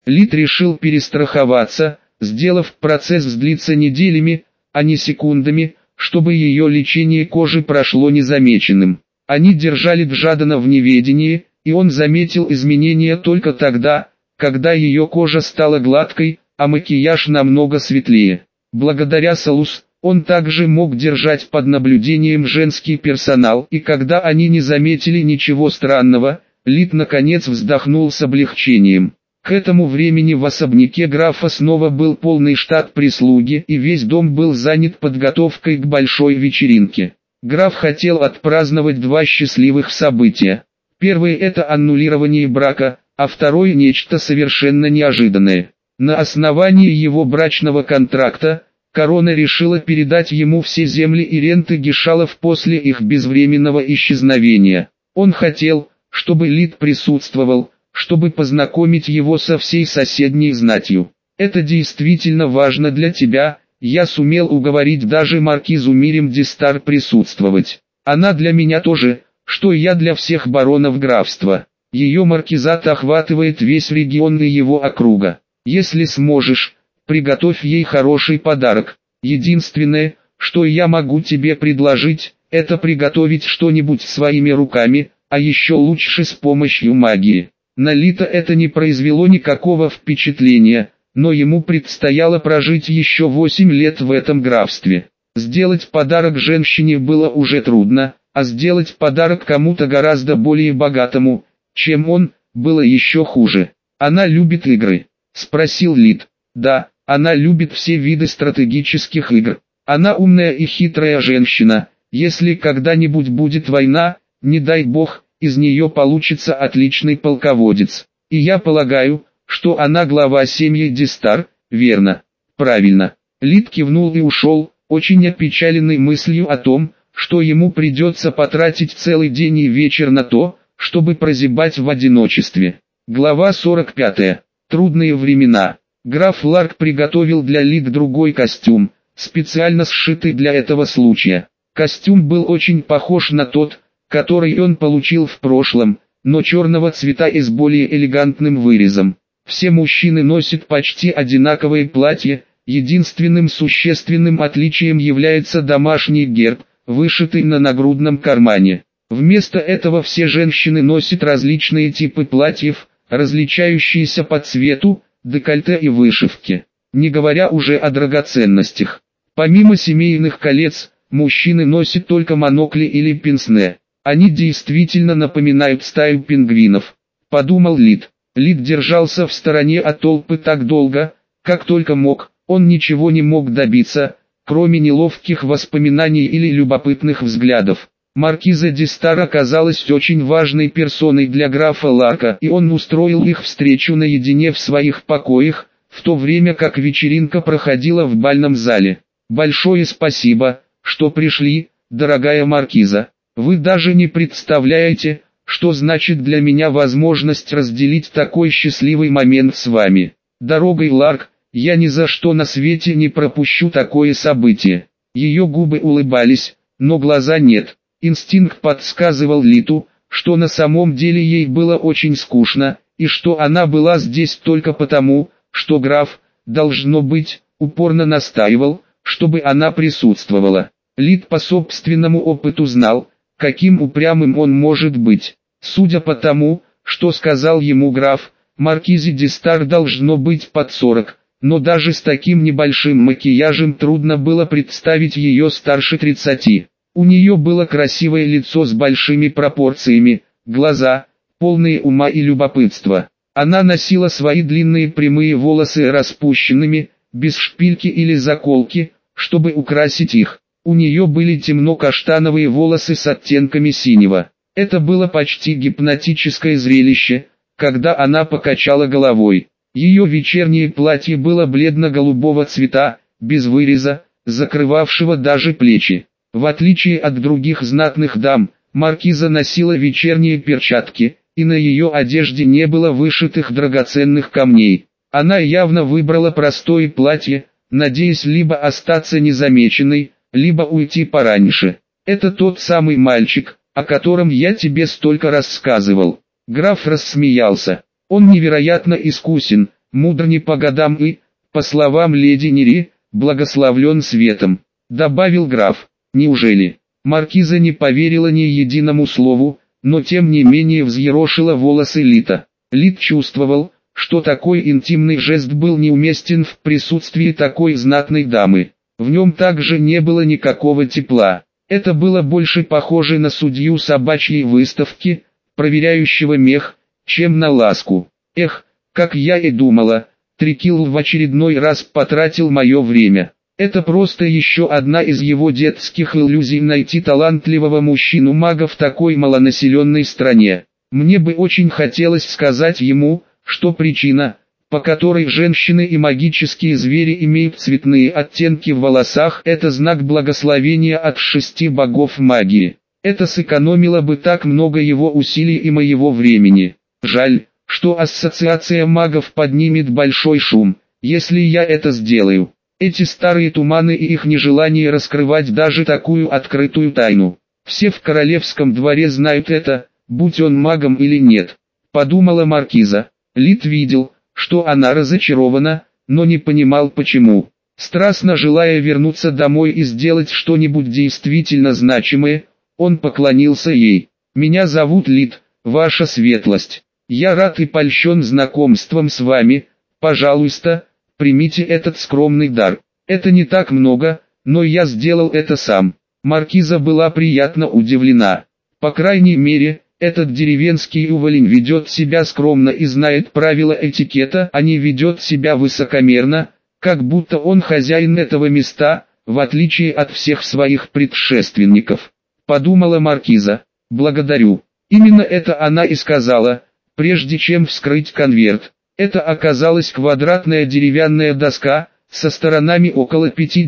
Лид решил перестраховаться, сделав процесс длиться неделями, а не секундами, чтобы ее лечение кожи прошло незамеченным. Они держали Джадана в неведении, и он заметил изменения только тогда, когда ее кожа стала гладкой, а макияж намного светлее. Благодаря Салус, он также мог держать под наблюдением женский персонал, и когда они не заметили ничего странного, Лид наконец вздохнул с облегчением. К этому времени в особняке графа снова был полный штат прислуги, и весь дом был занят подготовкой к большой вечеринке. Граф хотел отпраздновать два счастливых события. Первое – это аннулирование брака, а второе – нечто совершенно неожиданное. На основании его брачного контракта, корона решила передать ему все земли и ренты Гешалов после их безвременного исчезновения. Он хотел, чтобы Лид присутствовал, чтобы познакомить его со всей соседней знатью. Это действительно важно для тебя, я сумел уговорить даже маркизу Мирим Дистар присутствовать. Она для меня тоже, что и я для всех баронов графства. Ее маркизат охватывает весь регион и его округа. Если сможешь, приготовь ей хороший подарок. Единственное, что я могу тебе предложить, это приготовить что-нибудь своими руками, а еще лучше с помощью магии. На Лита это не произвело никакого впечатления, но ему предстояло прожить еще 8 лет в этом графстве. Сделать подарок женщине было уже трудно, а сделать подарок кому-то гораздо более богатому, чем он, было еще хуже. «Она любит игры?» – спросил Лид. «Да, она любит все виды стратегических игр. Она умная и хитрая женщина. Если когда-нибудь будет война, не дай бог, из нее получится отличный полководец. И я полагаю, что она глава семьи Дистар, верно?» «Правильно». Лид кивнул и ушел, очень опечаленный мыслью о том, что ему придется потратить целый день и вечер на то, чтобы прозябать в одиночестве. Глава 45. Трудные времена. Граф Ларк приготовил для Лид другой костюм, специально сшитый для этого случая. Костюм был очень похож на тот, который он получил в прошлом, но черного цвета и с более элегантным вырезом. Все мужчины носят почти одинаковые платья, единственным существенным отличием является домашний герб, вышитый на нагрудном кармане. Вместо этого все женщины носят различные типы платьев, различающиеся по цвету, декольте и вышивке. Не говоря уже о драгоценностях. Помимо семейных колец, мужчины носят только монокли или пенсне. Они действительно напоминают стаю пингвинов, подумал Лид. Лид держался в стороне от толпы так долго, как только мог, он ничего не мог добиться, кроме неловких воспоминаний или любопытных взглядов. Маркиза Дистар оказалась очень важной персоной для графа Ларка, и он устроил их встречу наедине в своих покоях, в то время как вечеринка проходила в бальном зале. «Большое спасибо, что пришли, дорогая маркиза. Вы даже не представляете, что значит для меня возможность разделить такой счастливый момент с вами. Дорогой Ларк, я ни за что на свете не пропущу такое событие». Ее губы улыбались, но глаза нет. Инстинкт подсказывал Литу, что на самом деле ей было очень скучно, и что она была здесь только потому, что граф, должно быть, упорно настаивал, чтобы она присутствовала. Лит по собственному опыту знал, каким упрямым он может быть. Судя по тому, что сказал ему граф, маркизе Дистар должно быть под 40, но даже с таким небольшим макияжем трудно было представить ее старше 30. У нее было красивое лицо с большими пропорциями, глаза, полные ума и любопытства. Она носила свои длинные прямые волосы распущенными, без шпильки или заколки, чтобы украсить их. У нее были темно-каштановые волосы с оттенками синего. Это было почти гипнотическое зрелище, когда она покачала головой. Ее вечернее платье было бледно-голубого цвета, без выреза, закрывавшего даже плечи. В отличие от других знатных дам, маркиза носила вечерние перчатки, и на ее одежде не было вышитых драгоценных камней. Она явно выбрала простое платье, надеясь либо остаться незамеченной, либо уйти пораньше. «Это тот самый мальчик, о котором я тебе столько рассказывал». Граф рассмеялся. «Он невероятно искусен, мудр не по годам и, по словам леди Нери, благословлен светом», — добавил граф. «Неужели?» Маркиза не поверила ни единому слову, но тем не менее взъерошила волосы Лита. Лит чувствовал, что такой интимный жест был неуместен в присутствии такой знатной дамы. В нем также не было никакого тепла. Это было больше похоже на судью собачьей выставки, проверяющего мех, чем на ласку. «Эх, как я и думала, Трикилл в очередной раз потратил мое время». Это просто еще одна из его детских иллюзий найти талантливого мужчину-мага в такой малонаселенной стране. Мне бы очень хотелось сказать ему, что причина, по которой женщины и магические звери имеют цветные оттенки в волосах, это знак благословения от 6 богов магии. Это сэкономило бы так много его усилий и моего времени. Жаль, что ассоциация магов поднимет большой шум, если я это сделаю. Эти старые туманы и их нежелание раскрывать даже такую открытую тайну. Все в королевском дворе знают это, будь он магом или нет. Подумала маркиза. Лит видел, что она разочарована, но не понимал почему. Страстно желая вернуться домой и сделать что-нибудь действительно значимое, он поклонился ей. «Меня зовут Лит, ваша светлость. Я рад и польщен знакомством с вами. Пожалуйста, примите этот скромный дар. Это не так много, но я сделал это сам». Маркиза была приятно удивлена. По крайней мере, этот деревенский уволень ведет себя скромно и знает правила этикета, а не ведет себя высокомерно, как будто он хозяин этого места, в отличие от всех своих предшественников. Подумала маркиза. «Благодарю». Именно это она и сказала, прежде чем вскрыть конверт. Это оказалась квадратная деревянная доска, со сторонами около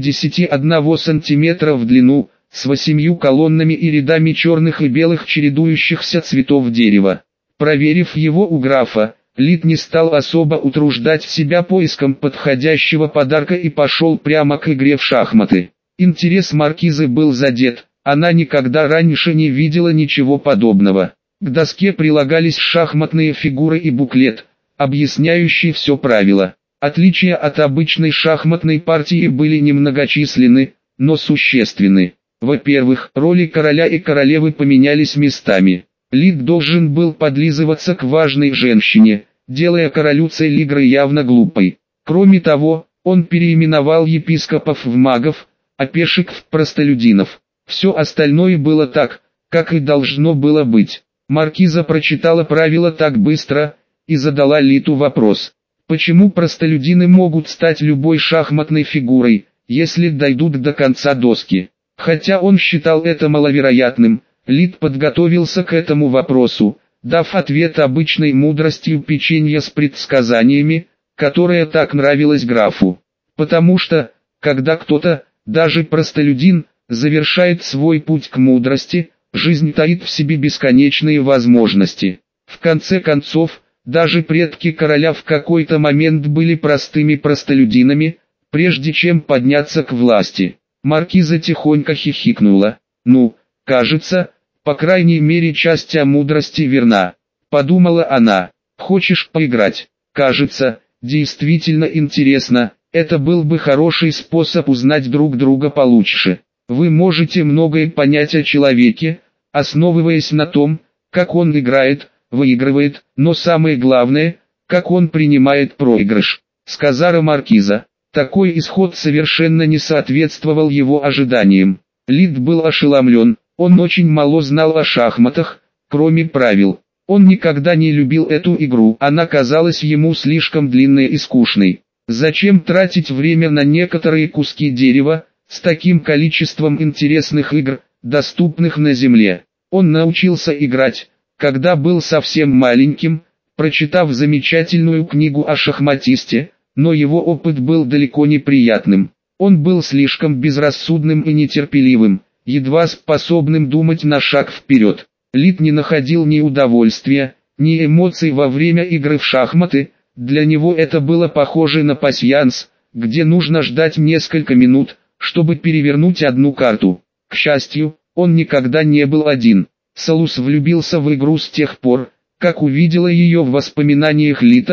51 сантиметра в длину, с 8 колоннами и рядами черных и белых чередующихся цветов дерева. Проверив его у графа, Лит не стал особо утруждать себя поиском подходящего подарка и пошел прямо к игре в шахматы. Интерес маркизы был задет, она никогда раньше не видела ничего подобного. К доске прилагались шахматные фигуры и буклет, объясняющий все правила. Отличия от обычной шахматной партии были немногочисленны, но существенны. Во-первых, роли короля и королевы поменялись местами. Лит должен был подлизываться к важной женщине, делая королю цель игры явно глупой. Кроме того, он переименовал епископов в магов, а пешек в простолюдинов. Все остальное было так, как и должно было быть. Маркиза прочитала правила так быстро и задала Литу вопрос. Почему простолюдины могут стать любой шахматной фигурой, если дойдут до конца доски? Хотя он считал это маловероятным, Лит подготовился к этому вопросу, дав ответ обычной мудростью печенья с предсказаниями, которая так нравилась графу. Потому что, когда кто-то, даже простолюдин, завершает свой путь к мудрости, жизнь таит в себе бесконечные возможности. В конце концов, даже предки короля в какой-то момент были простыми простолюдинами, прежде чем подняться к власти. Маркиза тихонько хихикнула. «Ну, кажется, по крайней мере часть о мудрости верна», — подумала она. «Хочешь поиграть? Кажется, действительно интересно, это был бы хороший способ узнать друг друга получше. Вы можете многое понять о человеке, основываясь на том, как он играет, выигрывает, но самое главное, как он принимает проигрыш», — сказала маркиза. Такой исход совершенно не соответствовал его ожиданиям. Лит был ошеломлен, он очень мало знал о шахматах, кроме правил. Он никогда не любил эту игру, она казалась ему слишком длинной и скучной. Зачем тратить время на некоторые куски дерева, с таким количеством интересных игр, доступных на земле? Он научился играть, когда был совсем маленьким, прочитав замечательную книгу о шахматисте, но его опыт был далеко не приятным. Он был слишком безрассудным и нетерпеливым, едва способным думать на шаг вперед. Лит не находил ни удовольствия, ни эмоций во время игры в шахматы, для него это было похоже на пасьянс, где нужно ждать несколько минут, чтобы перевернуть одну карту. К счастью, он никогда не был один. Салус влюбился в игру с тех пор, как увидела ее в воспоминаниях Лита,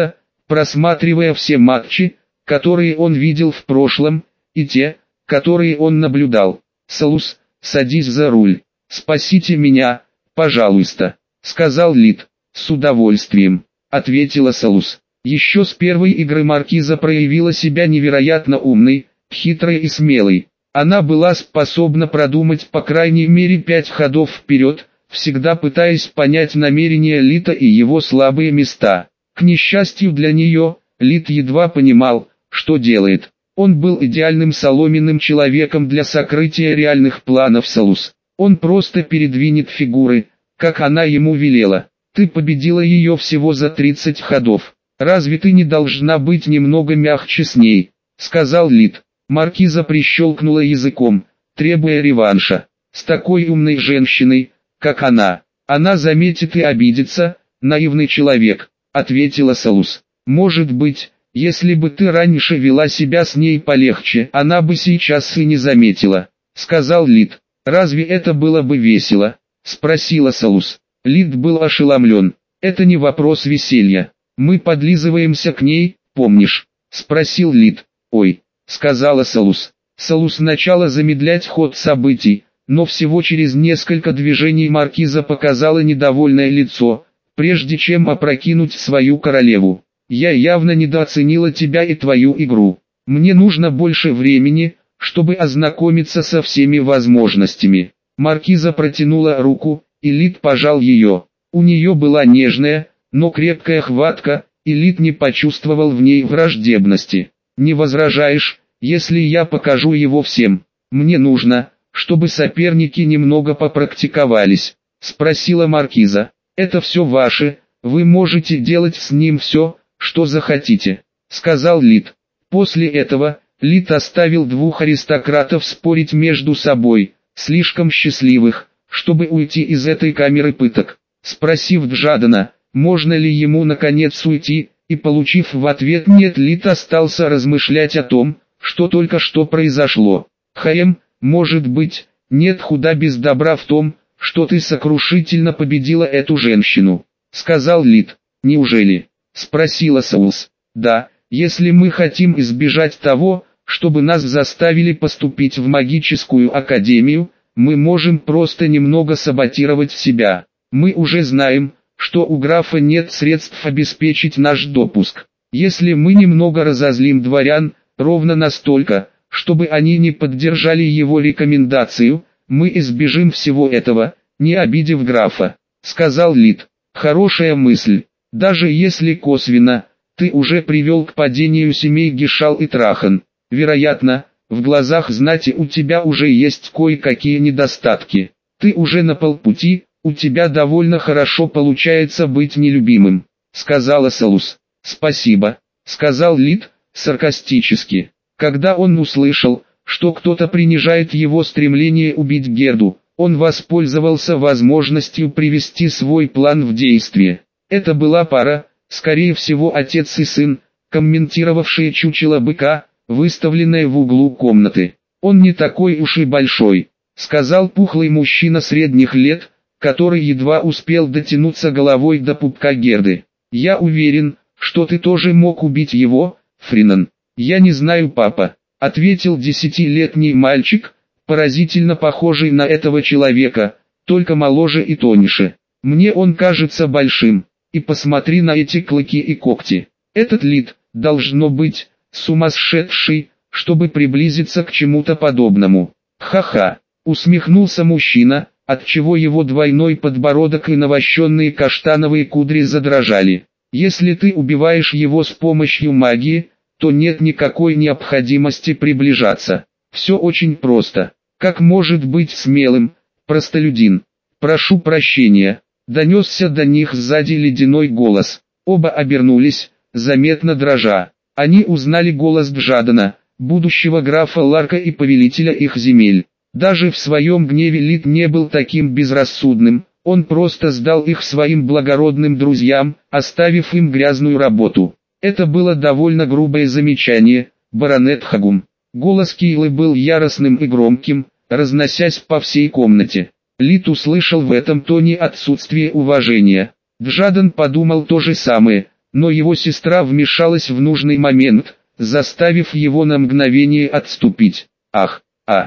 просматривая все матчи, которые он видел в прошлом, и те, которые он наблюдал. «Салус, садись за руль. Спасите меня, пожалуйста», — сказал Лид. «С удовольствием», — ответила Салус. Еще с первой игры Маркиза проявила себя невероятно умной, хитрой и смелой. Она была способна продумать по крайней мере 5 ходов вперед, всегда пытаясь понять намерения Лита и его слабые места. К несчастью для нее, Лит едва понимал, что делает. Он был идеальным соломенным человеком для сокрытия реальных планов Салус. Он просто передвинет фигуры, как она ему велела. «Ты победила ее всего за 30 ходов. Разве ты не должна быть немного мягче с ней?» — сказал Лид. Маркиза прищелкнула языком, требуя реванша. «С такой умной женщиной, как она заметит и обидится, наивный человек», — ответила Салус. «Может быть, если бы ты раньше вела себя с ней полегче, она бы сейчас и не заметила», — сказал Лид. «Разве это было бы весело?» — спросила Салус. Лид был ошеломлен. «Это не вопрос веселья. Мы подлизываемся к ней, помнишь?» — спросил Лид. «Ой», — сказала Салус. Салус начала замедлять ход событий, но всего через несколько движений Маркиза показала недовольное лицо, прежде чем опрокинуть свою королеву. «Я явно недооценила тебя и твою игру. Мне нужно больше времени, чтобы ознакомиться со всеми возможностями». Маркиза протянула руку, и Лид пожал ее. У нее была нежная, но крепкая хватка, и Лид не почувствовал в ней враждебности. «Не возражаешь, если я покажу его всем? Мне нужно, чтобы соперники немного попрактиковались», — спросила Маркиза. «Это все ваше, вы можете делать с ним все, что захотите», — сказал Лид. После этого, Лид оставил двух аристократов спорить между собой, слишком счастливых, чтобы уйти из этой камеры пыток. Спросив Джадана, можно ли ему наконец уйти, и получив в ответ «нет», Лид остался размышлять о том, что только что произошло. «Хаем, может быть, нет худа без добра в том, что ты сокрушительно победила эту женщину», — сказал Лид. «Неужели?» — спросила Саулс. «Да, если мы хотим избежать того, чтобы нас заставили поступить в магическую академию, мы можем просто немного саботировать себя. Мы уже знаем, что у графа нет средств обеспечить наш допуск. Если мы немного разозлим дворян, ровно настолько, чтобы они не поддержали его рекомендацию, мы избежим всего этого, не обидев графа», — сказал Лид. «Хорошая мысль. Даже если косвенно, ты уже привел к падению семей Гишал и Трахан. Вероятно, в глазах знати у тебя уже есть кое-какие недостатки. Ты уже на полпути, у тебя довольно хорошо получается быть нелюбимым», — сказала Салус. «Спасибо», — сказал Лид, саркастически. Когда он услышал, что кто-то принижает его стремление убить Герду, он воспользовался возможностью привести свой план в действие. Это была пара, скорее всего отец и сын, комментировавшие чучело быка, выставленное в углу комнаты. «Он не такой уж и большой», — сказал пухлый мужчина средних лет, который едва успел дотянуться головой до пупка Герды. «Я уверен, что ты тоже мог убить его, Фринан». «Я не знаю, папа», — ответил 10-летний мальчик, поразительно похожий на этого человека, только моложе и тоньше. «Мне он кажется большим, и посмотри на эти клыки и когти. Этот Лид, должно быть, сумасшедший, чтобы приблизиться к чему-то подобному». «Ха-ха», — усмехнулся мужчина, отчего его двойной подбородок и навощенные каштановые кудри задрожали. «Если ты убиваешь его с помощью магии, то нет никакой необходимости приближаться. Все очень просто. Как может быть смелым, простолюдин?» «Прошу прощения», — донесся до них сзади ледяной голос. Оба обернулись, заметно дрожа. Они узнали голос Джадана, будущего графа Ларка и повелителя их земель. Даже в своем гневе Лид не был таким безрассудным, он просто сдал их своим благородным друзьям, оставив им грязную работу. Это было довольно грубое замечание, баронет Хагум. Голос Кейлы был яростным и громким, разносясь по всей комнате. Лид услышал в этом тоне отсутствие уважения. Джадан подумал то же самое, но его сестра вмешалась в нужный момент, заставив его на мгновение отступить. Ах,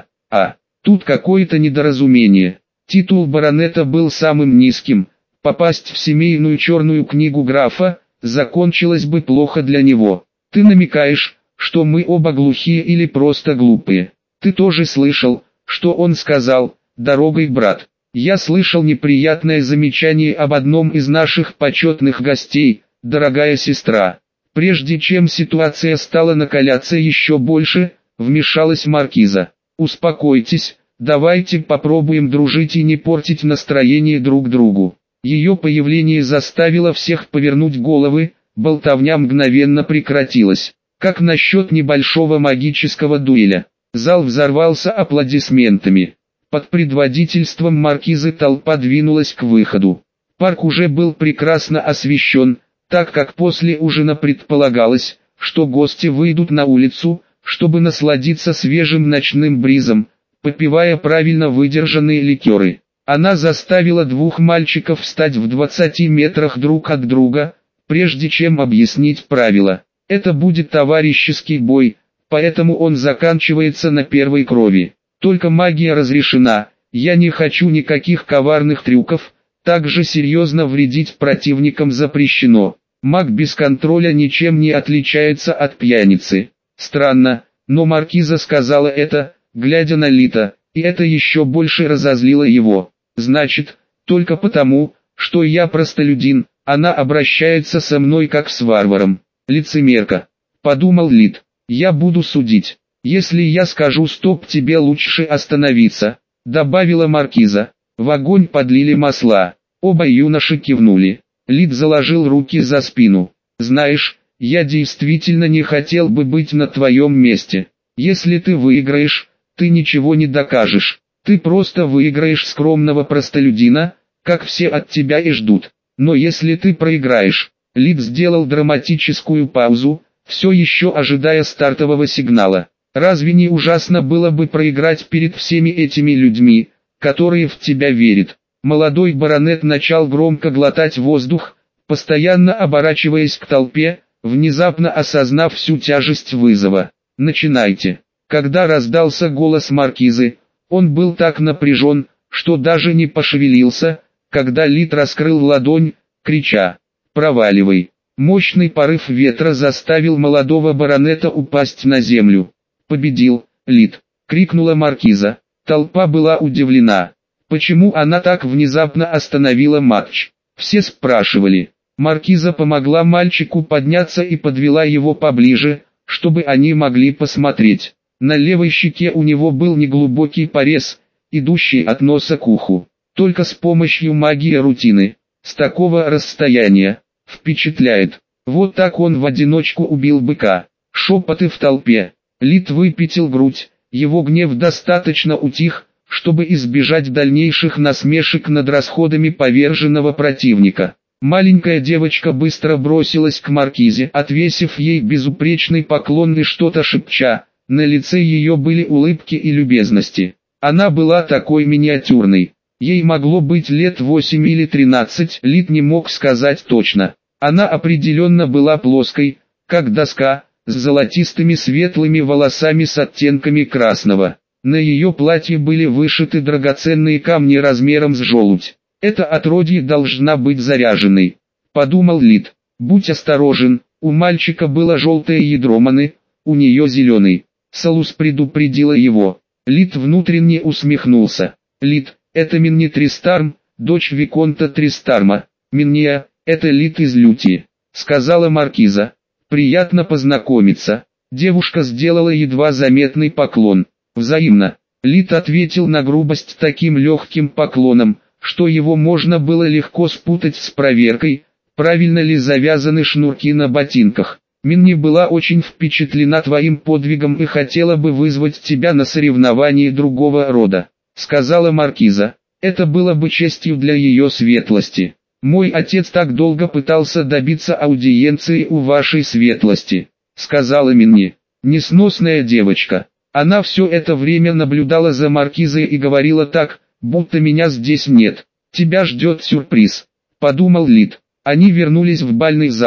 тут какое-то недоразумение. Титул баронета был самым низким, попасть в семейную черную книгу графа, закончилось бы плохо для него. Ты намекаешь, что мы оба глухие или просто глупые. Ты тоже слышал, что он сказал, дорогой брат. Я слышал неприятное замечание об одном из наших почетных гостей, дорогая сестра. Прежде чем ситуация стала накаляться еще больше, вмешалась маркиза. Успокойтесь, давайте попробуем дружить и не портить настроение друг другу. Ее появление заставило всех повернуть головы, болтовня мгновенно прекратилась. Как насчет небольшого магического дуэля? Зал взорвался аплодисментами. Под предводительством маркизы толпа двинулась к выходу. Парк уже был прекрасно освещен, так как после ужина предполагалось, что гости выйдут на улицу, чтобы насладиться свежим ночным бризом, попивая правильно выдержанные ликеры. Она заставила двух мальчиков встать в 20 метрах друг от друга, прежде чем объяснить правила. Это будет товарищеский бой, поэтому он заканчивается на первой крови. Только магия разрешена, я не хочу никаких коварных трюков, также серьезно вредить противникам запрещено. Маг без контроля ничем не отличается от пьяницы. Странно, но маркиза сказала это, глядя на Лита, и это еще больше разозлило его. Значит, только потому, что я простолюдин, она обращается со мной как с варваром. Лицемерка, подумал Лит, я буду судить. Если я скажу стоп, тебе лучше остановиться, добавила маркиза. В огонь подлили масла. Оба юноши кивнули. Лит заложил руки за спину. Знаешь, я действительно не хотел бы быть на твоем месте. Если ты выиграешь, ты ничего не докажешь. Ты просто выиграешь скромного простолюдина, как все от тебя и ждут. Но если ты проиграешь, Лит сделал драматическую паузу, все еще ожидая стартового сигнала. Разве не ужасно было бы проиграть перед всеми этими людьми, которые в тебя верят? Молодой баронет начал громко глотать воздух, постоянно оборачиваясь к толпе, внезапно осознав всю тяжесть вызова. «Начинайте». Когда раздался голос маркизы, он был так напряжен, что даже не пошевелился, когда Лит раскрыл ладонь, крича «Проваливай». Мощный порыв ветра заставил молодого баронета упасть на землю. «Победил, Лит!» — крикнула маркиза. Толпа была удивлена. Почему она так внезапно остановила матч? Все спрашивали. Маркиза помогла мальчику подняться и подвела его поближе, чтобы они могли посмотреть. На левой щеке у него был неглубокий порез, идущий от носа к уху. Только с помощью магии рутины. С такого расстояния. Впечатляет. Вот так он в одиночку убил быка. Шепоты в толпе. Лит выпятил грудь, его гнев достаточно утих, чтобы избежать дальнейших насмешек над расходами поверженного противника. Маленькая девочка быстро бросилась к маркизе, отвесив ей безупречный поклон и что-то шепча. На лице ее были улыбки и любезности. Она была такой миниатюрной. Ей могло быть лет 8 или 13, Лит не мог сказать точно. Она определенно была плоской, как доска, с золотистыми светлыми волосами с оттенками красного. На ее платье были вышиты драгоценные камни размером с желудь. Это отродье должна быть заряженной, подумал Лит. Будь осторожен, у мальчика было желтое ядро маны, у нее зеленый. Салус предупредила его. Лит внутренне усмехнулся. Лит, это Минни Тристарм, дочь Виконта Тристарма. Минния, это Лит из Лютии, сказала маркиза. Приятно познакомиться. Девушка сделала едва заметный поклон. Взаимно. Лит ответил на грубость таким легким поклоном, что его можно было легко спутать с проверкой, правильно ли завязаны шнурки на ботинках. Минни была очень впечатлена твоим подвигом и хотела бы вызвать тебя на соревнование другого рода, сказала маркиза. Это было бы честью для ее светлости. Мой отец так долго пытался добиться аудиенции у вашей светлости, сказала Минни. Несносная девочка. Она все это время наблюдала за маркизой и говорила так, будто меня здесь нет. Тебя ждет сюрприз, подумал Лит. Они вернулись в бальный зал,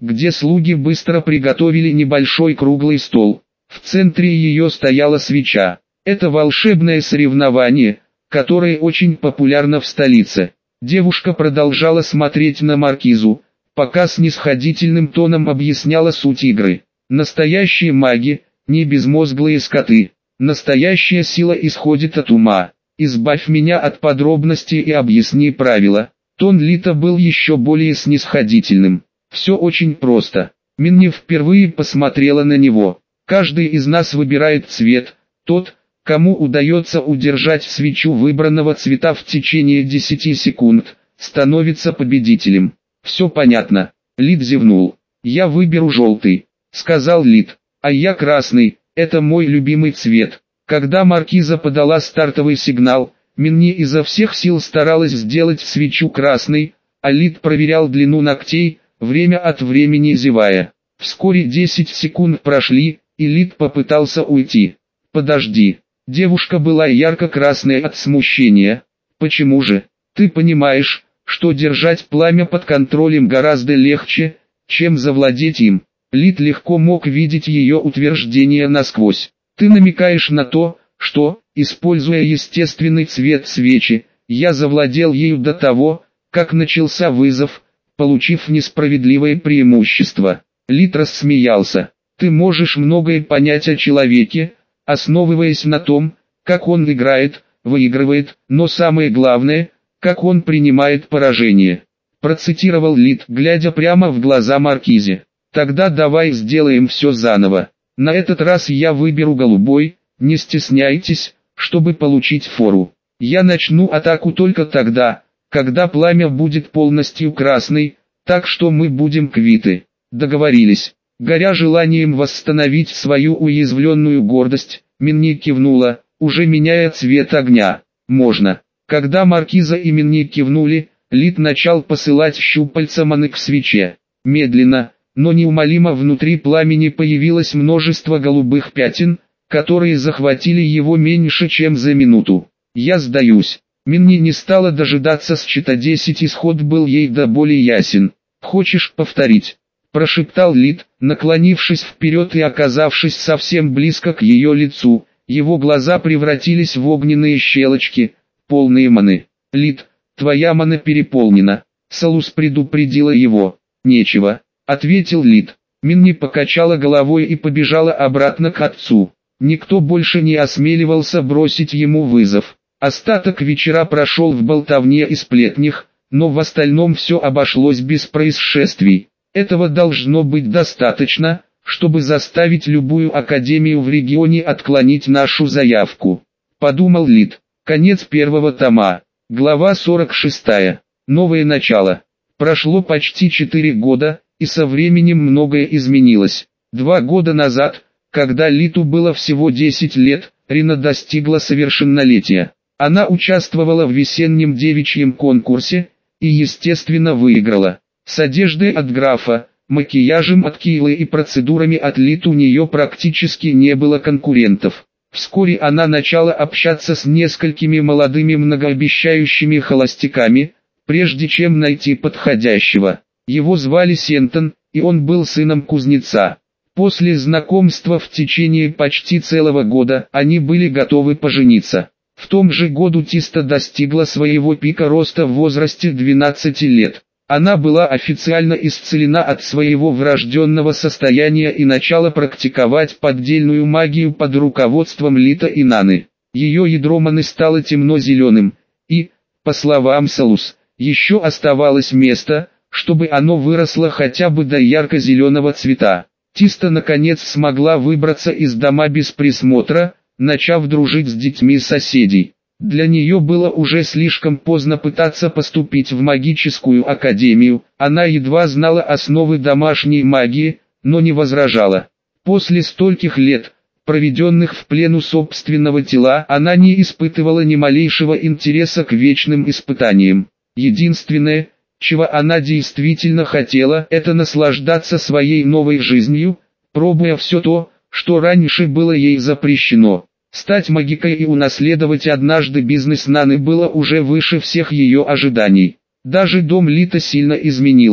где слуги быстро приготовили небольшой круглый стол. В центре ее стояла свеча. Это волшебное соревнование, которое очень популярно в столице. Девушка продолжала смотреть на маркизу, пока снисходительным тоном объясняла суть игры. Настоящие маги, не безмозглые скоты. Настоящая сила исходит от ума. Избавь меня от подробностей и объясни правила. Тон Лита был еще более снисходительным. Все очень просто. Минни впервые посмотрела на него. Каждый из нас выбирает цвет. Тот, кому удается удержать свечу выбранного цвета в течение 10 секунд, становится победителем. Все понятно. Лит зевнул. Я выберу желтый, сказал Лит. А я красный, это мой любимый цвет. Когда маркиза подала стартовый сигнал, Минни изо всех сил старалась сделать свечу красной, а Лит проверял длину ногтей, время от времени зевая. Вскоре 10 секунд прошли, и Лит попытался уйти. «Подожди». Девушка была ярко-красная от смущения. «Почему же? Ты понимаешь, что держать пламя под контролем гораздо легче, чем завладеть им». Лит легко мог видеть ее утверждение насквозь. «Ты намекаешь на то, что, используя естественный цвет свечи, я завладел ею до того, как начался вызов, получив несправедливое преимущество». Лит рассмеялся. «Ты можешь многое понять о человеке, основываясь на том, как он играет, выигрывает, но самое главное, как он принимает поражение». Процитировал Лит, глядя прямо в глаза маркизе. «Тогда давай сделаем все заново. На этот раз я выберу голубой, не стесняйтесь, чтобы получить фору. Я начну атаку только тогда, когда пламя будет полностью красный, так что мы будем квиты». Договорились. Горя желанием восстановить свою уязвленную гордость, Минни кивнула, уже меняя цвет огня. «Можно». Когда маркиза и Минни кивнули, Лит начал посылать щупальца маны к свече. Медленно, но неумолимо внутри пламени появилось множество голубых пятен, которые захватили его меньше чем за минуту. «Я сдаюсь». Минни не стала дожидаться счета 10, исход был ей до боли ясен. «Хочешь повторить?» – прошептал Лит, наклонившись вперед и оказавшись совсем близко к ее лицу. Его глаза превратились в огненные щелочки, полные маны. «Лит, твоя мана переполнена». Салус предупредила его. «Нечего», — ответил Лит. Минни покачала головой и побежала обратно к отцу. Никто больше не осмеливался бросить ему вызов. Остаток вечера прошел в болтовне и сплетнях, но в остальном все обошлось без происшествий. Этого должно быть достаточно, чтобы заставить любую академию в регионе отклонить нашу заявку. Подумал Лит. Конец первого тома. Глава 46. Новое начало. Прошло почти 4 года, и со временем многое изменилось. 2 года назад, когда Литу было всего 10 лет, Рина достигла совершеннолетия. Она участвовала в весеннем девичьем конкурсе, и естественно выиграла. С одеждой от графа, макияжем от Килы и процедурами от Лит у нее практически не было конкурентов. Вскоре она начала общаться с несколькими молодыми многообещающими холостяками, прежде чем найти подходящего. Его звали Сентон, и он был сыном кузнеца. После знакомства в течение почти целого года они были готовы пожениться. В том же году Тиста достигла своего пика роста в возрасте 12 лет. Она была официально исцелена от своего врожденного состояния и начала практиковать поддельную магию под руководством Лита и Наны. Ее ядро маны стало темно-зеленым, и, по словам Салус, еще оставалось место, чтобы оно выросло хотя бы до ярко-зеленого цвета. Тиста наконец смогла выбраться из дома без присмотра, начав дружить с детьми соседей. Для нее было уже слишком поздно пытаться поступить в магическую академию, она едва знала основы домашней магии, но не возражала. После стольких лет, проведенных в плену собственного тела, она не испытывала ни малейшего интереса к вечным испытаниям. Единственное, чего она действительно хотела, это наслаждаться своей новой жизнью, пробуя все то, что раньше было ей запрещено. Стать магикой и унаследовать однажды бизнес Наны было уже выше всех ее ожиданий. Даже дом Лита сильно изменился.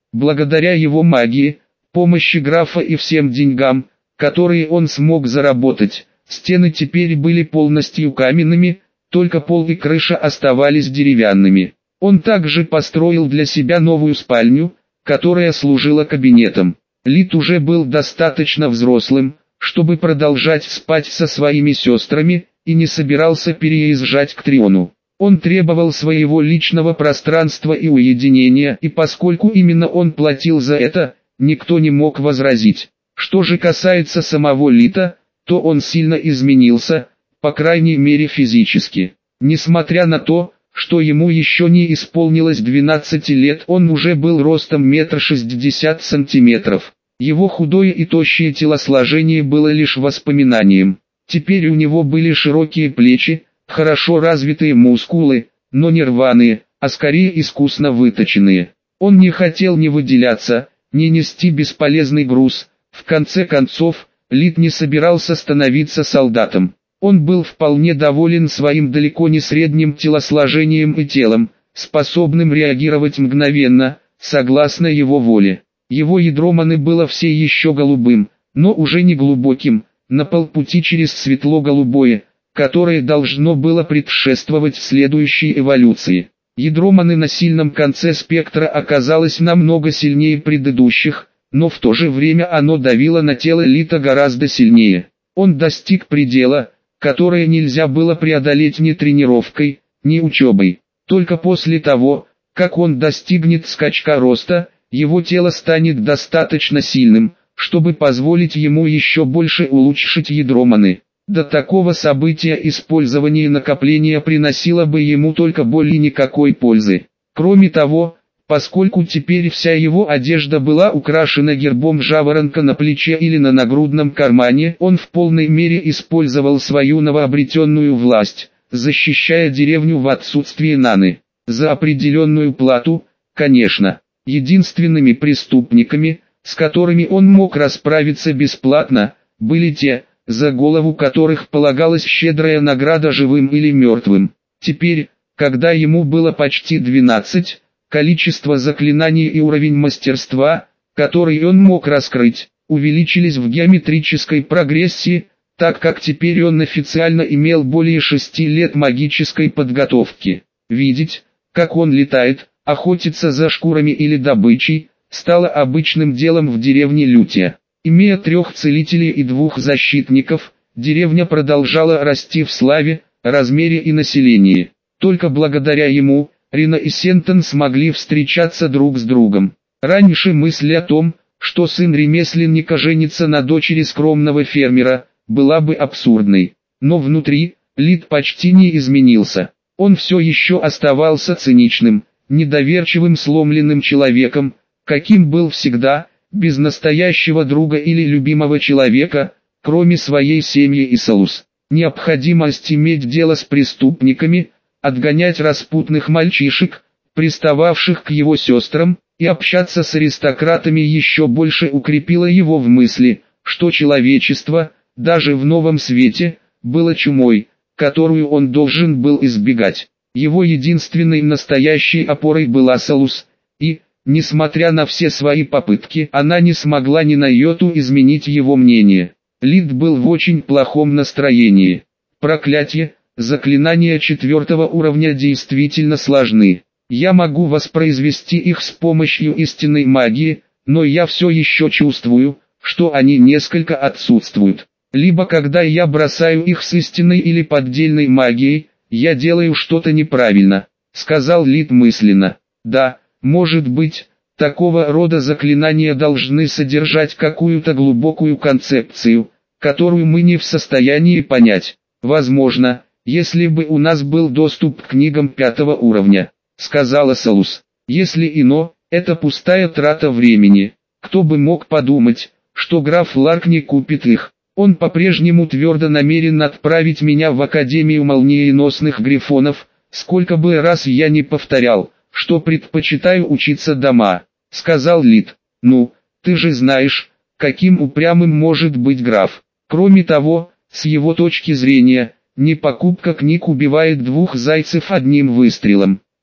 Благодаря его магии, помощи графа и всем деньгам, которые он смог заработать, стены теперь были полностью каменными, только пол и крыша оставались деревянными. Он также построил для себя новую спальню, которая служила кабинетом. Лид уже был достаточно взрослым, чтобы продолжать спать со своими сестрами, и не собирался переезжать к Триону. Он требовал своего личного пространства и уединения, и поскольку именно он платил за это, никто не мог возразить. Что же касается самого Лита, то он сильно изменился, по крайней мере физически. Несмотря на то, что ему еще не исполнилось 12 лет, он уже был ростом 1,60 м. Его худое и тощее телосложение было лишь воспоминанием. Теперь у него были широкие плечи, хорошо развитые мускулы, но не рваные, а скорее искусно выточенные. Он не хотел ни выделяться, ни нести бесполезный груз. В конце концов, Лид не собирался становиться солдатом. Он был вполне доволен своим далеко не средним телосложением и телом, способным реагировать мгновенно, согласно его воле. Его ядро маны было все еще голубым, но уже не глубоким, на полпути через светло-голубое, которое должно было предшествовать следующей эволюции. Ядро маны на сильном конце спектра оказалось намного сильнее предыдущих, но в то же время оно давило на тело Лита гораздо сильнее. Он достиг предела, которое нельзя было преодолеть ни тренировкой, ни учебой. Только после того, как он достигнет скачка роста, его тело станет достаточно сильным, чтобы позволить ему еще больше улучшить ядро маны. До такого события использование накопления приносило бы ему только боль и никакой пользы. Кроме того, поскольку теперь вся его одежда была украшена гербом жаворонка на плече или на нагрудном кармане, он в полной мере использовал свою новообретенную власть, защищая деревню в отсутствие Наны. За определенную плату, конечно. Единственными преступниками, с которыми он мог расправиться бесплатно, были те, за голову которых полагалась щедрая награда живым или мертвым. Теперь, когда ему было почти 12, количество заклинаний и уровень мастерства, который он мог раскрыть, увеличились в геометрической прогрессии, так как теперь он официально имел более 6 лет магической подготовки. Видеть, как он летает, охотиться за шкурами или добычей, стало обычным делом в деревне Лютия. Имея 3 целителей и 2 защитников, деревня продолжала расти в славе, размере и населении. Только благодаря ему, Рина и Сентон смогли встречаться друг с другом. Раньше мысль о том, что сын ремесленника женится на дочери скромного фермера, была бы абсурдной. Но внутри, Лид почти не изменился. Он все еще оставался циничным, недоверчивым сломленным человеком, каким был всегда, без настоящего друга или любимого человека, кроме своей семьи Исаус. Необходимость иметь дело с преступниками, отгонять распутных мальчишек, пристававших к его сестрам, и общаться с аристократами еще больше укрепила его в мысли, что человечество, даже в новом свете, было чумой, которую он должен был избегать. Его единственной настоящей опорой была Салус, и, несмотря на все свои попытки, она не смогла ни на йоту изменить его мнение. Лид был в очень плохом настроении. Проклятие, заклинания 4-го уровня действительно сложны. Я могу воспроизвести их с помощью истинной магии, но я все еще чувствую, что они несколько отсутствуют. Либо когда я бросаю их с истинной или поддельной магией, я делаю что-то неправильно, сказал Лид мысленно. Да, может быть, такого рода заклинания должны содержать какую-то глубокую концепцию, которую мы не в состоянии понять. Возможно, если бы у нас был доступ к книгам 5-го уровня, сказала Салус. Если ино, это пустая трата времени. Кто бы мог подумать, что граф Ларк не купит их. Он по-прежнему твердо намерен отправить меня в Академию молниеносных грифонов, сколько бы раз я не повторял, что предпочитаю учиться дома, сказал Лид. Ну, ты же знаешь, каким упрямым может быть граф. Кроме того, с его точки зрения, не покупка книг убивает 2 зайцев одним выстрелом.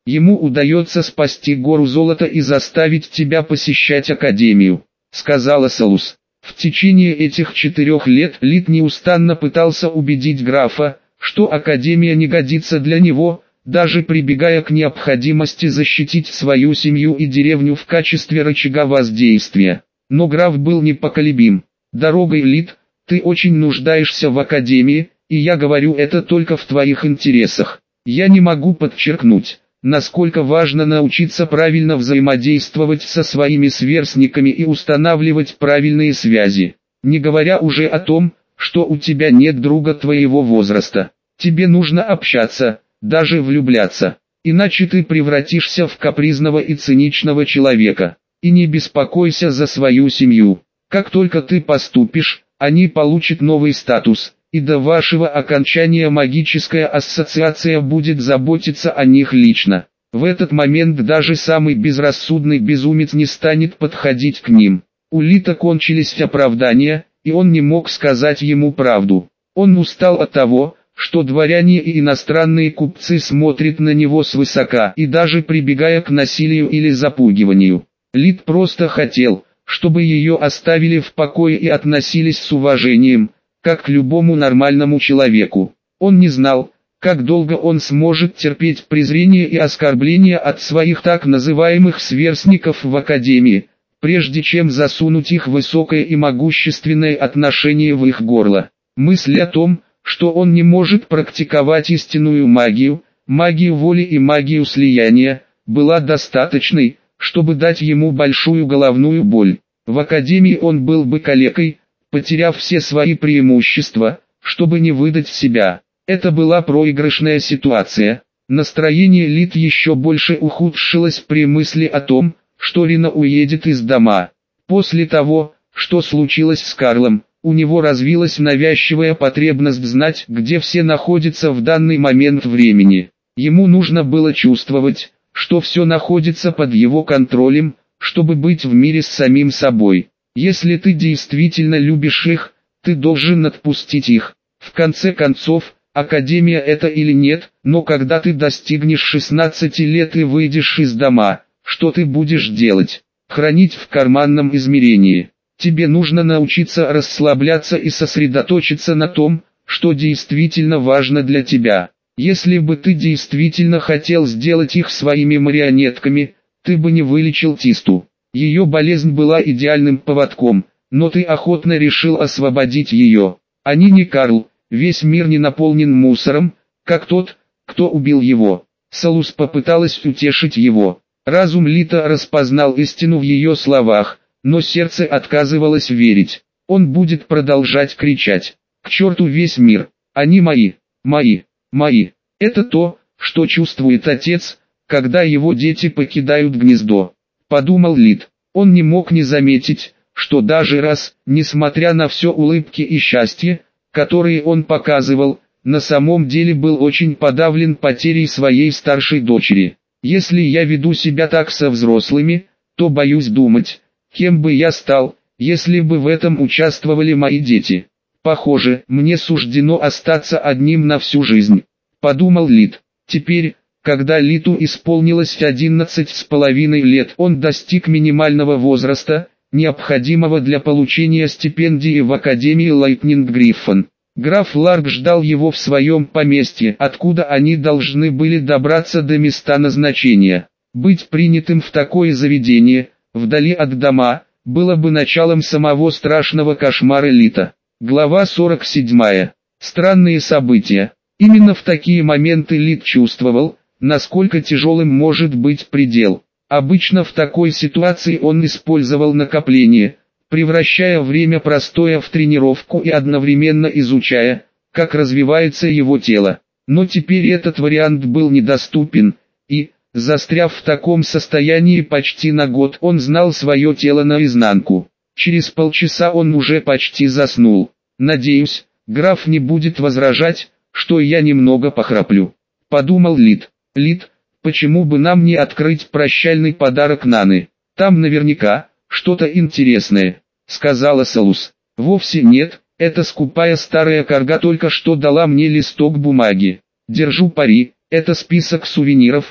Ему удается спасти гору золота и заставить тебя посещать Академию», — сказала Салус. В течение этих 4 лет Лид неустанно пытался убедить графа, что Академия не годится для него, даже прибегая к необходимости защитить свою семью и деревню в качестве рычага воздействия. Но граф был непоколебим. «Дорогой, Лид, ты очень нуждаешься в Академии, и я говорю это только в твоих интересах. Я не могу подчеркнуть, насколько важно научиться правильно взаимодействовать со своими сверстниками и устанавливать правильные связи. Не говоря уже о том, что у тебя нет друга твоего возраста. Тебе нужно общаться, даже влюбляться. Иначе ты превратишься в капризного и циничного человека. И не беспокойся за свою семью. Как только ты поступишь, они получат новый статус, и до вашего окончания магическая ассоциация будет заботиться о них лично. В этот момент даже самый безрассудный безумец не станет подходить к ним». У Лита кончились оправдания, и он не мог сказать ему правду. Он устал от того, что дворяне и иностранные купцы смотрят на него свысока и даже прибегая к насилию или запугиванию. Лид просто хотел, чтобы ее оставили в покое и относились с уважением, как к любому нормальному человеку. Он не знал, как долго он сможет терпеть презрение и оскорбления от своих так называемых сверстников в Академии, прежде чем засунуть их высокое и могущественное отношение в их горло. Мысль о том, что он не может практиковать истинную магию, магию воли и магию слияния, была достаточной, чтобы дать ему большую головную боль. В Академии он был бы калекой, потеряв все свои преимущества, чтобы не выдать себя. Это была проигрышная ситуация. Настроение Лид еще больше ухудшилось при мысли о том, что Рина уедет из дома. После того, что случилось с Карлом, у него развилась навязчивая потребность знать, где все находятся в данный момент времени. Ему нужно было чувствовать, что все находится под его контролем, чтобы быть в мире с самим собой. Если ты действительно любишь их, ты должен отпустить их. В конце концов, Академия это или нет, но когда ты достигнешь 16 лет и выйдешь из дома, что ты будешь делать? Хранить в карманном измерении. Тебе нужно научиться расслабляться и сосредоточиться на том, что действительно важно для тебя. Если бы ты действительно хотел сделать их своими марионетками, ты бы не вылечил Тисту. Ее болезнь была идеальным поводком, но ты охотно решил освободить ее. Они не Карл, весь мир не наполнен мусором, как тот, кто убил его. Салус попыталась утешить его. Разум Лита распознал истину в ее словах, но сердце отказывалось верить. Он будет продолжать кричать: «К черту весь мир! Они мои, мои, мои!» Это то, что чувствует отец, когда его дети покидают гнездо. Подумал Лид. Он не мог не заметить, что даже раз, несмотря на все улыбки и счастье, которые он показывал, на самом деле был очень подавлен потерей своей старшей дочери. «Если я веду себя так со взрослыми, то боюсь думать, кем бы я стал, если бы в этом участвовали мои дети. Похоже, мне суждено остаться одним на всю жизнь», — подумал Лид. Теперь, когда Литу исполнилось 11,5 лет, он достиг минимального возраста, необходимого для получения стипендии в Академии Лайтнинг Гриффин. Граф Ларк ждал его в своем поместье, откуда они должны были добраться до места назначения. Быть принятым в такое заведение, вдали от дома, было бы началом самого страшного кошмара Лита. Глава 47. Странные события. Именно в такие моменты Лит чувствовал, насколько тяжелым может быть предел. Обычно в такой ситуации он использовал накопление, превращая время простоя в тренировку и одновременно изучая, как развивается его тело. Но теперь этот вариант был недоступен, и, застряв в таком состоянии почти на год, он знал свое тело наизнанку. Через полчаса он уже почти заснул. «Надеюсь, граф не будет возражать, что я немного похраплю», — подумал Лид. «Лид, почему бы нам не открыть прощальный подарок Наны? Там наверняка что-то интересное», — сказала Салус. «Вовсе нет, эта скупая старая карга только что дала мне листок бумаги. Держу пари, это список сувениров,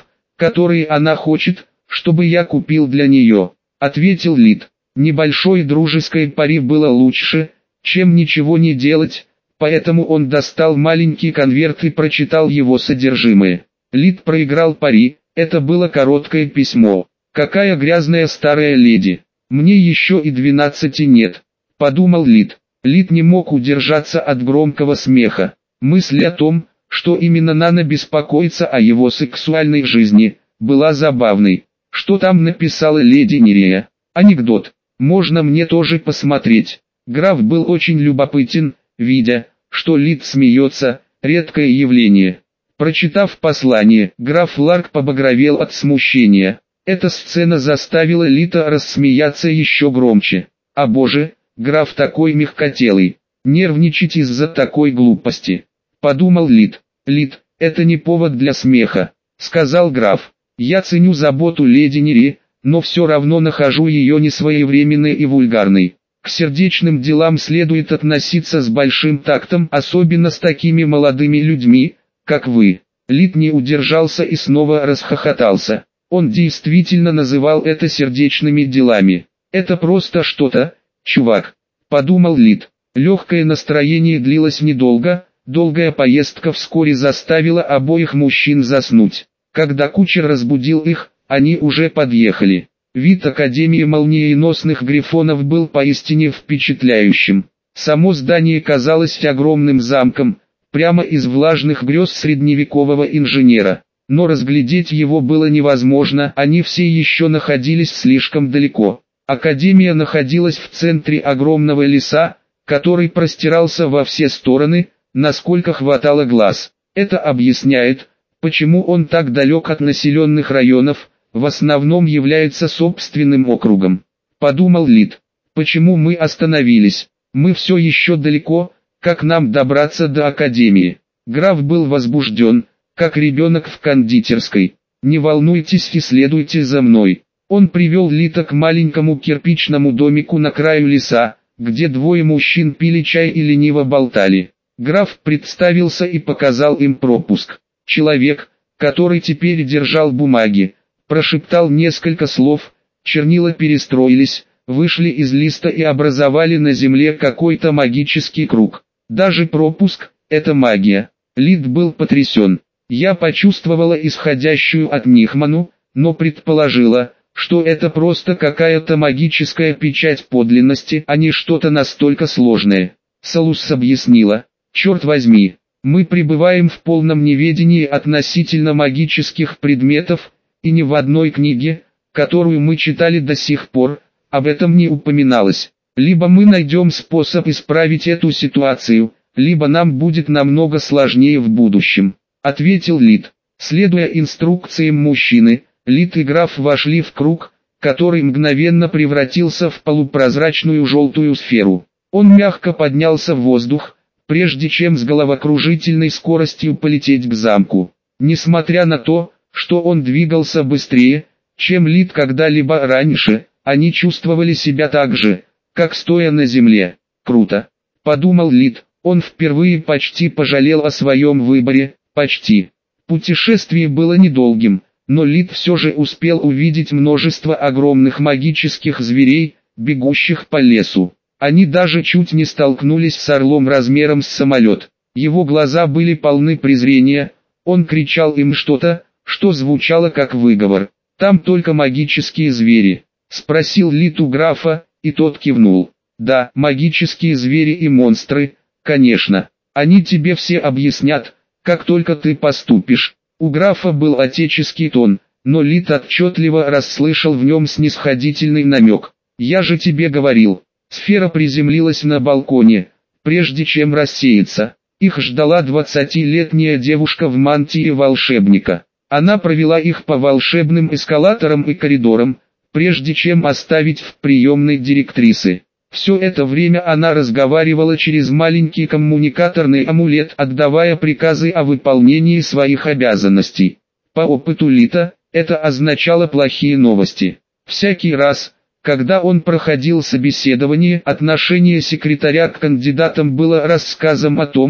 которые она хочет, чтобы я купил для нее», — ответил Лид. Небольшое дружеское пари было лучше, чем ничего не делать, поэтому он достал маленький конверт и прочитал его содержимое. Лид проиграл пари, это было короткое письмо. «Какая грязная старая леди, мне еще и 12 нет», — подумал Лид. Лид не мог удержаться от громкого смеха. Мысль о том, что именно Нана беспокоится о его сексуальной жизни, была забавной. Что там написала леди Нерея? Анекдот. Можно мне тоже посмотреть? Граф был очень любопытен, видя, что Лид смеется, редкое явление. Прочитав послание, граф Ларк побагровел от смущения. Эта сцена заставила Лита рассмеяться еще громче. «О боже, граф такой мягкотелый, нервничать из-за такой глупости», — подумал Лид. «Лид, это не повод для смеха», — сказал граф. «Я ценю заботу леди Нери, но все равно нахожу ее несвоевременной и вульгарной. К сердечным делам следует относиться с большим тактом, особенно с такими молодыми людьми, как вы». Лид не удержался и снова расхохотался. Он действительно называл это сердечными делами. «Это просто что-то, чувак», — подумал Лид. Легкое настроение длилось недолго, долгая поездка вскоре заставила обоих мужчин заснуть. Когда кучер разбудил их, они уже подъехали. Вид Академии молниеносных грифонов был поистине впечатляющим. Само здание казалось огромным замком, прямо из влажных грез средневекового инженера. Но разглядеть его было невозможно, они все еще находились слишком далеко. Академия находилась в центре огромного леса, который простирался во все стороны, насколько хватало глаз. Это объясняет, почему он так далек от населенных районов, в основном является собственным округом. Подумал Лид. Почему мы остановились? Мы все еще далеко, как нам добраться до Академии? Граф был возбужден, как ребенок в кондитерской. «Не волнуйтесь и следуйте за мной». Он привел Лита к маленькому кирпичному домику на краю леса, где двое мужчин пили чай и лениво болтали. Граф представился и показал им пропуск. Человек, который теперь держал бумаги, прошептал несколько слов, чернила перестроились, вышли из листа и образовали на земле какой-то магический круг. Даже пропуск – это магия. Лид был потрясен. Я почувствовала исходящую от них ману, но предположила, что это просто какая-то магическая печать подлинности, а не что-то настолько сложное. Салус объяснила: «Черт возьми, мы пребываем в полном неведении относительно магических предметов, и ни в одной книге, которую мы читали до сих пор, об этом не упоминалось. Либо мы найдем способ исправить эту ситуацию, либо нам будет намного сложнее в будущем», — ответил Лид. Следуя инструкциям мужчины, Лид и граф вошли в круг, который мгновенно превратился в полупрозрачную желтую сферу. Он мягко поднялся в воздух, прежде чем с головокружительной скоростью полететь к замку. Несмотря на то, что он двигался быстрее, чем Лид когда-либо раньше, они чувствовали себя так же, как стоя на земле. «Круто», — подумал Лид, он впервые почти пожалел о своем выборе, почти. Путешествие было недолгим, но Лид все же успел увидеть множество огромных магических зверей, бегущих по лесу. Они даже чуть не столкнулись с орлом размером с самолет. Его глаза были полны презрения, он кричал им что-то, что звучало как выговор. «Там только магические звери?» — спросил Лид у графа, и тот кивнул. «Да, магические звери и монстры, конечно. Они тебе все объяснят, как только ты поступишь». У графа был отеческий тон, но Лид отчетливо расслышал в нем снисходительный намек. «Я же тебе говорил». Сфера приземлилась на балконе, прежде чем рассеяться. Их ждала 20-летняя девушка в мантии волшебника. Она провела их по волшебным эскалаторам и коридорам, прежде чем оставить в приемной директрисы. Все это время она разговаривала через маленький коммуникаторный амулет, отдавая приказы о выполнении своих обязанностей. По опыту Лита, это означало плохие новости. Всякий раз, когда он проходил собеседование, отношение секретаря к кандидатам было рассказом о том,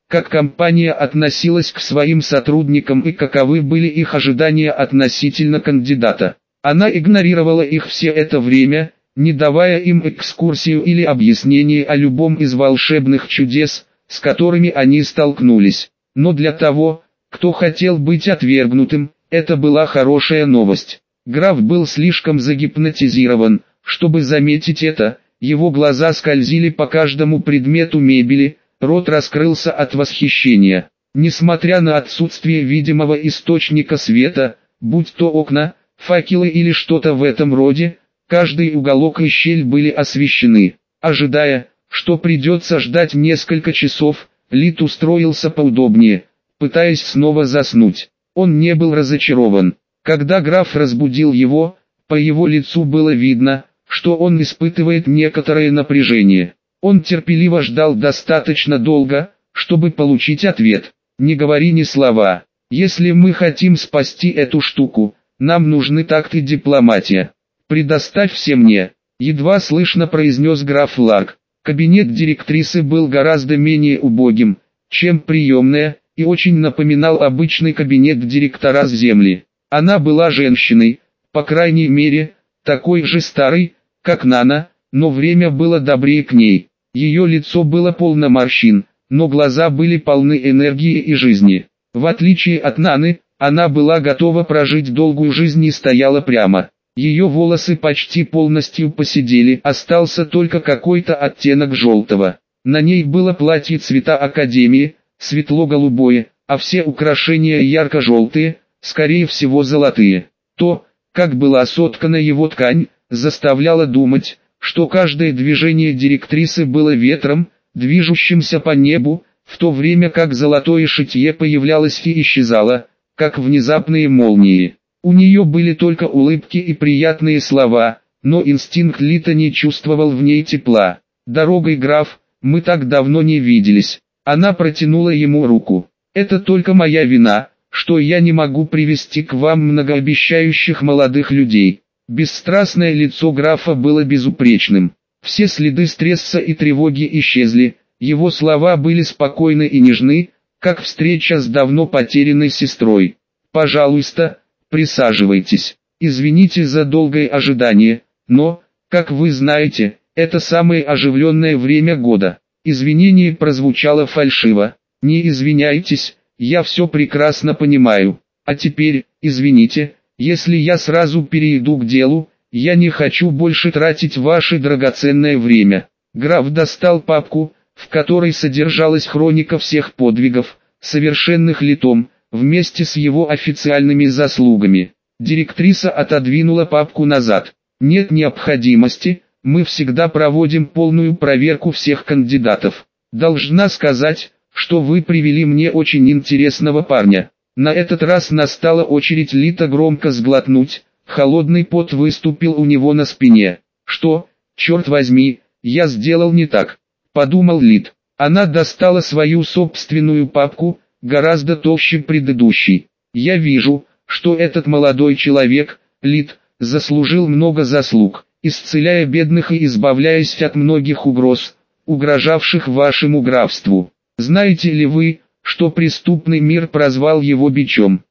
как компания относилась к своим сотрудникам и каковы были их ожидания относительно кандидата. Она игнорировала их все это время, не давая им экскурсию или объяснение о любом из волшебных чудес, с которыми они столкнулись. Но для того, кто хотел быть отвергнутым, это была хорошая новость. Граф был слишком загипнотизирован, чтобы заметить это, его глаза скользили по каждому предмету мебели, рот раскрылся от восхищения. Несмотря на отсутствие видимого источника света, будь то окна, факелы или что-то в этом роде, каждый уголок и щель были освещены. Ожидая, что придется ждать несколько часов, Лид устроился поудобнее, пытаясь снова заснуть. Он не был разочарован. Когда граф разбудил его, по его лицу было видно, что он испытывает некоторое напряжение. Он терпеливо ждал достаточно долго, чтобы получить ответ. «Не говори ни слова. Если мы хотим спасти эту штуку, нам нужны такт и дипломатия. Предоставь все мне», — едва слышно произнес граф Ларк. Кабинет директрисы был гораздо менее убогим, чем приемная, и очень напоминал обычный кабинет директора с земли. Она была женщиной, по крайней мере, такой же старой, как Нана, но время было добрее к ней. Ее лицо было полно морщин, но глаза были полны энергии и жизни. В отличие от Наны, она была готова прожить долгую жизнь и стояла прямо. Ее волосы почти полностью поседели, остался только какой-то оттенок желтого. На ней было платье цвета академии, светло-голубое, а все украшения ярко-желтые, скорее всего золотые. То, как была соткана его ткань, заставляло думать, что каждое движение директрисы было ветром, движущимся по небу, в то время как золотое шитье появлялось и исчезало, как внезапные молнии. У нее были только улыбки и приятные слова, но инстинкт Лита не чувствовал в ней тепла. «Дорогой, граф, мы так давно не виделись». Она протянула ему руку. «Это только моя вина, что я не могу привести к вам многообещающих молодых людей». Бесстрастное лицо графа было безупречным. Все следы стресса и тревоги исчезли, его слова были спокойны и нежны, как встреча с давно потерянной сестрой. «Пожалуйста, присаживайтесь. Извините за долгое ожидание, но, как вы знаете, это самое оживленное время года». Извинение прозвучало фальшиво. «Не извиняйтесь, я все прекрасно понимаю. А теперь, извините, если я сразу перейду к делу, я не хочу больше тратить ваше драгоценное время». Граф достал папку, в которой содержалась хроника всех подвигов, совершенных Литом, вместе с его официальными заслугами. Директриса отодвинула папку назад. «Нет необходимости, мы всегда проводим полную проверку всех кандидатов. Должна сказать, что вы привели мне очень интересного парня». На этот раз настала очередь Лита громко сглотнуть, холодный пот выступил у него на спине. «Что, черт возьми, я сделал не так?» – подумал Лит. Она достала свою собственную папку, гораздо толще предыдущей. «Я вижу, что этот молодой человек, Лит, заслужил много заслуг, исцеляя бедных и избавляясь от многих угроз, угрожавших вашему графству. Знаете ли вы, что преступный мир прозвал его бичом?»